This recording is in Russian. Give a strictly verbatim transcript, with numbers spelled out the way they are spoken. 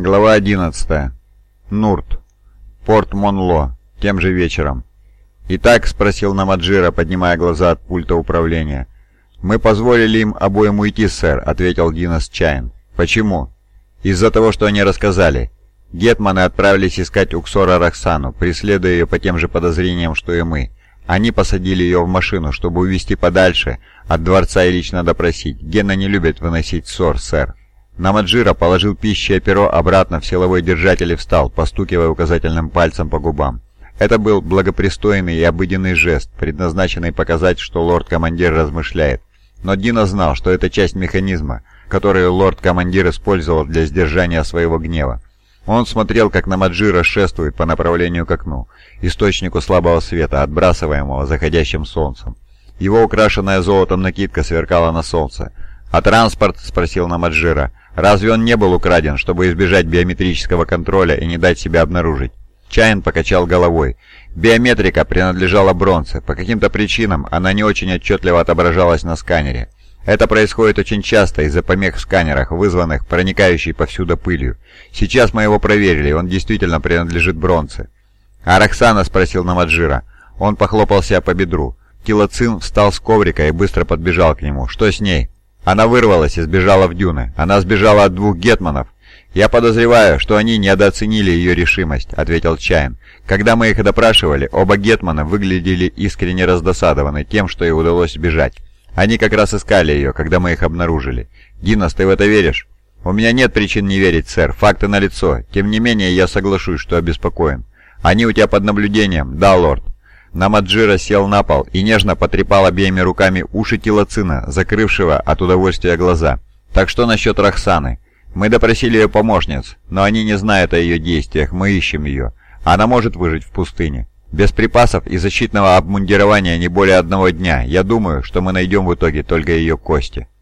Глава одиннадцатая. Нурт. Порт Монло. Тем же вечером. «Итак?» — спросил Намаджира, поднимая глаза от пульта управления. «Мы позволили им обоим уйти, сэр», — ответил Динос Чайн. «Почему?» «Из-за того, что они рассказали. Гетманы отправились искать Уксора Роксану, преследуя ее по тем же подозрениям, что и мы. Они посадили ее в машину, чтобы увезти подальше от дворца и лично допросить. Гена не любит выносить ссор, сэр». Намаджира положил пищее перо обратно в силовой держатель и встал, постукивая указательным пальцем по губам. Это был благопристойный и обыденный жест, предназначенный показать, что лорд-командир размышляет. Но Дино знал, что это часть механизма, который лорд-командир использовал для сдержания своего гнева. Он смотрел, как Намаджира шествует по направлению к окну, источнику слабого света, отбрасываемого заходящим солнцем. Его украшенная золотом накидка сверкала на солнце. «А транспорт?» — спросил Намаджира. «Разве он не был украден, чтобы избежать биометрического контроля и не дать себя обнаружить?» Чайн покачал головой. Биометрика принадлежала Бронце. По каким-то причинам она не очень отчетливо отображалась на сканере. Это происходит очень часто из-за помех в сканерах, вызванных проникающей повсюду пылью. Сейчас мы его проверили, он действительно принадлежит Бронце. «А Роксана?» — спросил Намаджира. Он похлопал себя по бедру. Тилоцин встал с коврика и быстро подбежал к нему. «Что с ней?» «Она вырвалась и сбежала в дюны. Она сбежала от двух гетманов. «Я подозреваю, что они недооценили ее решимость», — ответил Чайн. «Когда мы их допрашивали, оба гетмана выглядели искренне раздосадованы тем, что ей удалось сбежать. Они как раз искали ее, когда мы их обнаружили. Динос, ты в это веришь?» «У меня нет причин не верить, сэр. Факты налицо. Тем не менее, я соглашусь, что обеспокоен. Они у тебя под наблюдением?» «Да, лорд». Намаджира сел на пол и нежно потрепал обеими руками уши Тилоцина, закрывшего от удовольствия глаза. «Так что насчет Роксаны?» «Мы допросили ее помощниц, но они не знают о ее действиях, мы ищем ее. Она может выжить в пустыне. Без припасов и защитного обмундирования не более одного дня. Я думаю, что мы найдем в итоге только ее кости».